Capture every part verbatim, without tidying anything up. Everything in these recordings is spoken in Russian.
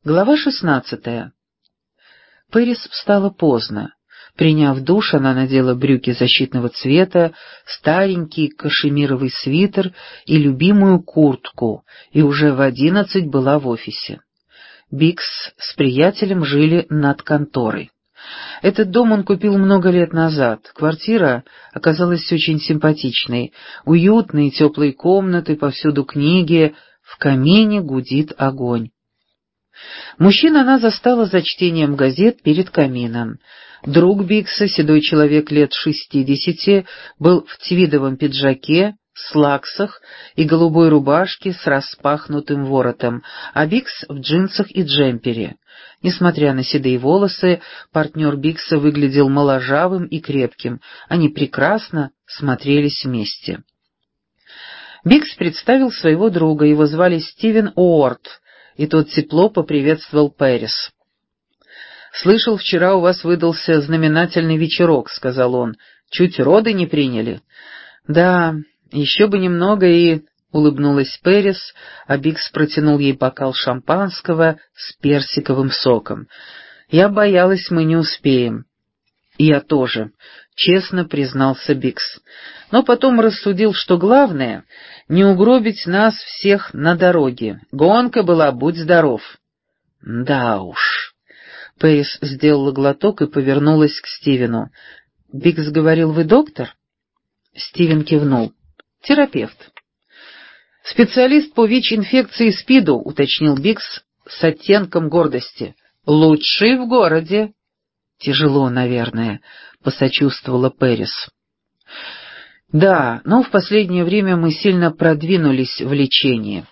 Глава шестнадцатая. Пэрис встала поздно. Приняв душ, она надела брюки защитного цвета, старенький кашемировый свитер и любимую куртку, и уже в одиннадцать была в офисе. Бикс с приятелем жили над конторой. Этот дом он купил много лет назад. Квартира оказалась очень симпатичной. Уютные теплые комнаты, повсюду книги, в камине гудит огонь. Мужчин она застала за чтением газет перед камином. Друг Бикса, седой человек лет шестидесяти, был в твидовом пиджаке, слаксах и голубой рубашке с распахнутым воротом, а Бикс в джинсах и джемпере. Несмотря на седые волосы, партнер Бикса выглядел моложавым и крепким. Они прекрасно смотрелись вместе. Бикс представил своего друга, его звали Стивен Уорд, и тот тепло поприветствовал Пэрис. «Слышал, вчера у вас выдался знаменательный вечерок», — сказал он. «Чуть роды не приняли». «Да, еще бы немного и...» — улыбнулась Пэрис, а Бикс протянул ей бокал шампанского с персиковым соком. «Я боялась, мы не успеем». «Я тоже», — честно признался Бикс. Но потом рассудил, что главное — не угробить нас всех на дороге. Гонка была, будь здоров. «Да уж». Пэрис сделала глоток и повернулась к Стивену. «Бикс говорил, вы доктор?» Стивен кивнул. «Терапевт». «Специалист по ВИЧ-инфекции и СПИДу», — уточнил Бикс с оттенком гордости. «Лучший в городе». «Тяжело, наверное», — посочувствовала Пэрис. «Да, но в последнее время мы сильно продвинулись в лечении».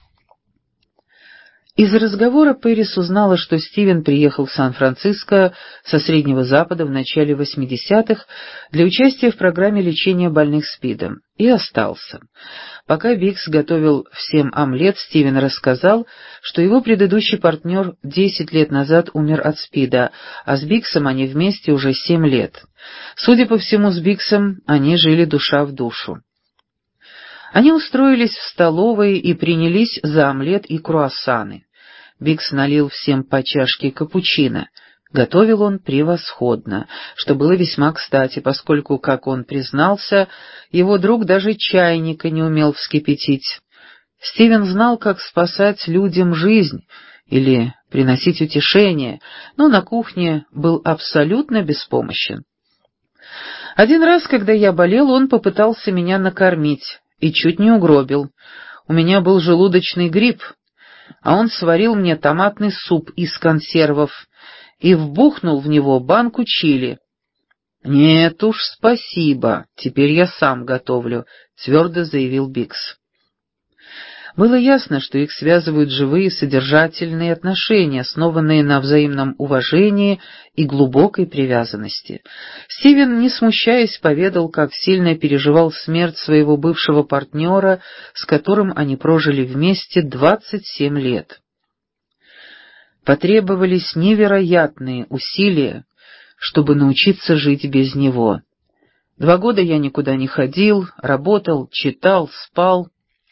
Из разговора Пэрис узнала, что Стивен приехал в Сан-Франциско со Среднего Запада в начале восьмидесятых для участия в программе лечения больных СПИДом, и остался. Пока Бикс готовил всем омлет, Стивен рассказал, что его предыдущий партнер десять лет назад умер от СПИДа, а с Биксом они вместе уже семь лет. Судя по всему, с Биксом они жили душа в душу. Они устроились в столовой и принялись за омлет и круассаны. Бикс налил всем по чашке капучино. Готовил он превосходно, что было весьма кстати, поскольку, как он признался, его друг даже чайника не умел вскипятить. Стивен знал, как спасать людям жизнь или приносить утешение, но на кухне был абсолютно беспомощен. Один раз, когда я болел, он попытался меня накормить и чуть не угробил. У меня был желудочный грипп, а он сварил мне томатный суп из консервов и вбухнул в него банку чили. «Нет уж, спасибо, теперь я сам готовлю», — твердо заявил Бикс. Было ясно, что их связывают живые содержательные отношения, основанные на взаимном уважении и глубокой привязанности. Стивен, не смущаясь, поведал, как сильно переживал смерть своего бывшего партнера, с которым они прожили вместе двадцать семь лет. Потребовались невероятные усилия, чтобы научиться жить без него. Два года я никуда не ходил, работал, читал, спал.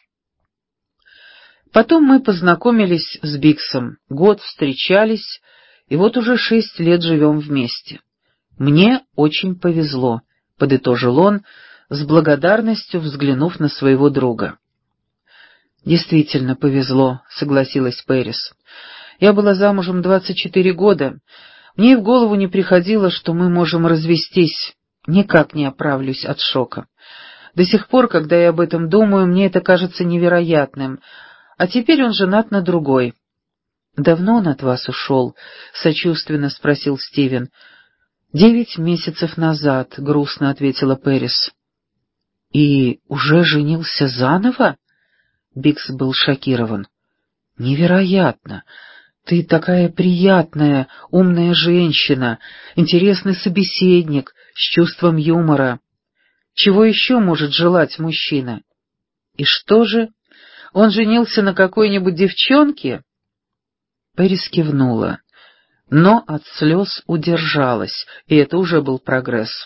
Потом мы познакомились с Биксом, год встречались, и вот уже шесть лет живем вместе. Мне очень повезло, — подытожил он, с благодарностью взглянув на своего друга. «Действительно повезло», — согласилась Пэрис. «Я была замужем двадцать четыре года. Мне и в голову не приходило, что мы можем развестись. Никак не оправлюсь от шока. До сих пор, когда я об этом думаю, мне это кажется невероятным. А теперь он женат на другой». «Давно он от вас ушел?» — сочувственно спросил Стивен. «Девять месяцев назад», — грустно ответила Пэрис. «И уже женился заново?» Бикс был шокирован. «Невероятно! Ты такая приятная, умная женщина, интересный собеседник, с чувством юмора. Чего еще может желать мужчина? И что же? Он женился на какой-нибудь девчонке?» Пэрис кивнула, но от слез удержалась, и это уже был прогресс.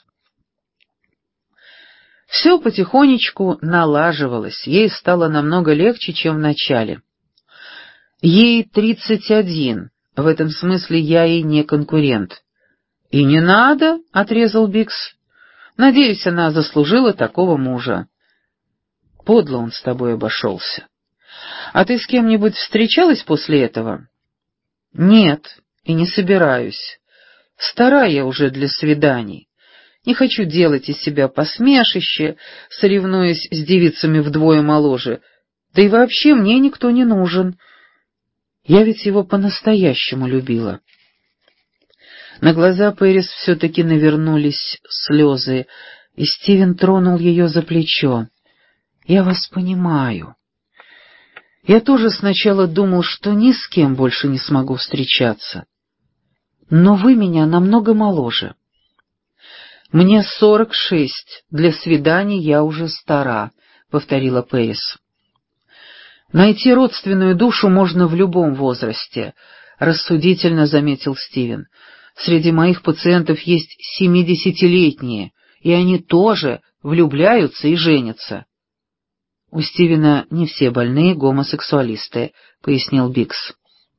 Все потихонечку налаживалось, ей стало намного легче, чем в начале. Ей тридцать один, в этом смысле я ей не конкурент». «И не надо», — отрезал Бикс. «Надеюсь, она заслужила такого мужа». «Подло он с тобой обошелся. А ты с кем-нибудь встречалась после этого?» «Нет, и не собираюсь. Стара я уже для свиданий. Не хочу делать из себя посмешище, соревнуясь с девицами вдвое моложе. Да и вообще мне никто не нужен. Я ведь его по-настоящему любила». На глаза Пэрис все-таки навернулись слезы, и Стивен тронул ее за плечо. «Я вас понимаю. Я тоже сначала думал, что ни с кем больше не смогу встречаться. Но вы меня намного моложе. Мне сорок шесть, для свиданий я уже стара», — повторила Пэрис. «Найти родственную душу можно в любом возрасте», — рассудительно заметил Стивен. «Среди моих пациентов есть семидесятилетние, и они тоже влюбляются и женятся». «У Стивена не все больные гомосексуалисты», — пояснил Бикс.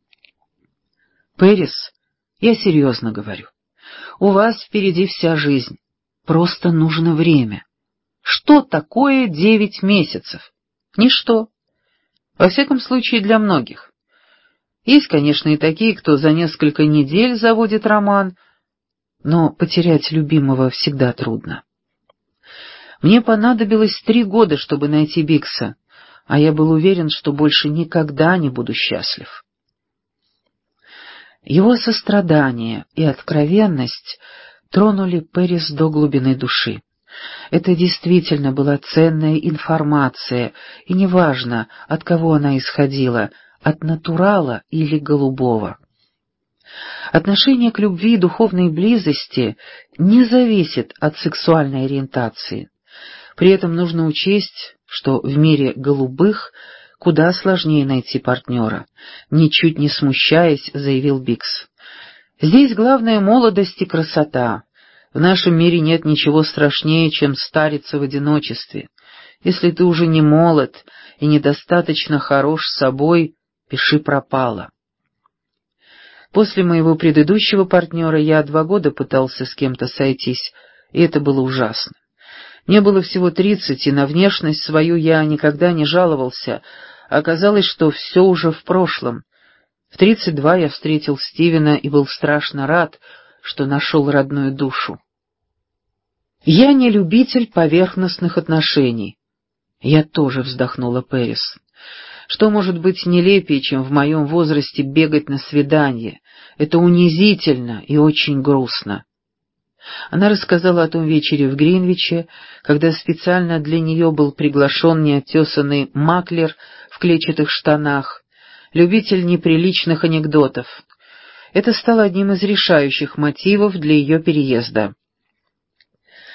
«Пэрис, я серьезно говорю. У вас впереди вся жизнь. Просто нужно время. Что такое девять месяцев? Ничто. Во всяком случае, для многих. Есть, конечно, и такие, кто за несколько недель заводит роман, но потерять любимого всегда трудно. Мне понадобилось три года, чтобы найти Бикса, а я был уверен, что больше никогда не буду счастлив». Его сострадание и откровенность тронули Пэрис до глубины души. Это действительно была ценная информация, и неважно, от кого она исходила, от натурала или голубого. Отношение к любви и духовной близости не зависит от сексуальной ориентации. При этом нужно учесть, что в мире голубых куда сложнее найти партнера, ничуть не смущаясь, заявил Бикс. «Здесь главное молодость и красота. В нашем мире нет ничего страшнее, чем стариться в одиночестве. Если ты уже не молод и недостаточно хорош с собой, пиши пропало». После моего предыдущего партнера я два года пытался с кем-то сойтись, и это было ужасно. Мне было всего тридцать, и на внешность свою я никогда не жаловался. Оказалось, что все уже в прошлом. В тридцать два я встретил Стивена и был страшно рад, что нашел родную душу. Я не любитель поверхностных отношений. Я тоже, вздохнула Пэрис. Что может быть нелепее, чем в моем возрасте бегать на свидание? Это унизительно и очень грустно. Она рассказала о том вечере в Гринвиче, когда специально для нее был приглашен неотесанный маклер в клетчатых штанах, любитель неприличных анекдотов. Это стало одним из решающих мотивов для ее переезда.